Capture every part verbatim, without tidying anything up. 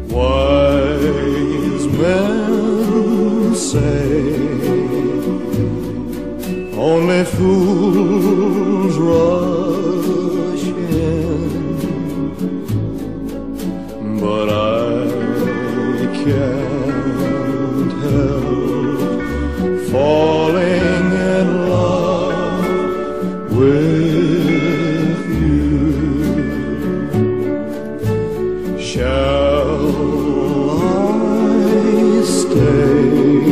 Wise men say only fools rush in, but I can't help falling in love with you. Shall I stay?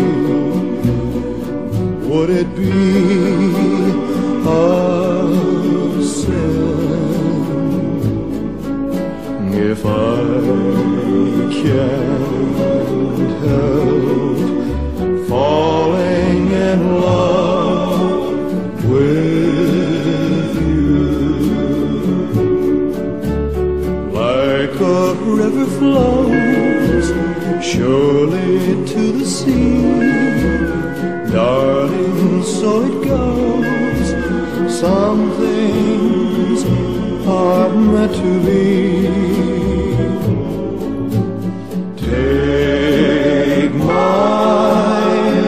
Would it be a sin if I can't help falling in love with you? Like a river flows surely to the sea, darling, so it goes. Some things are meant to be. Take my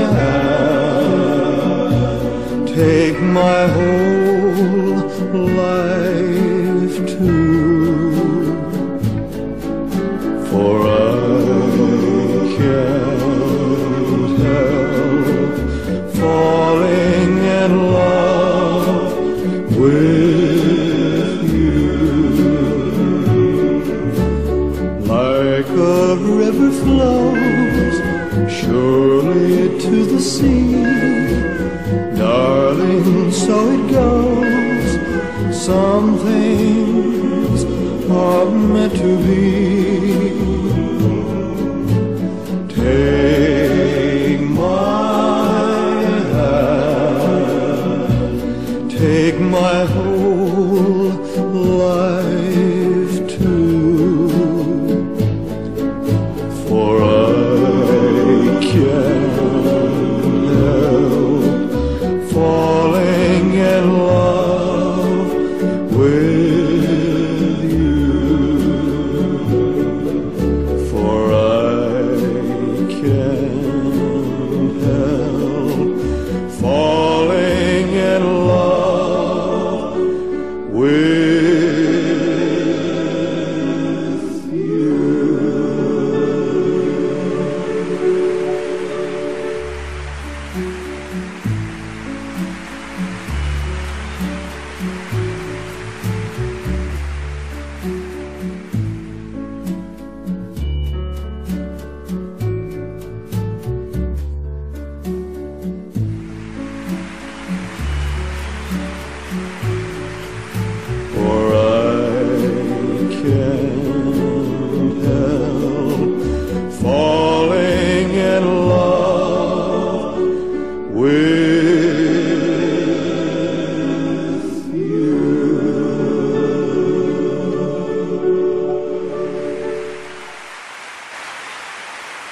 hand, take my whole life too, for I can't help falling in love with you. Like a river flows surely to the sea, darling, so it goes. Some things are meant to be. Take my hand, take my whole life too, for I can't help falling in love with you, for I can't help falling in love with you.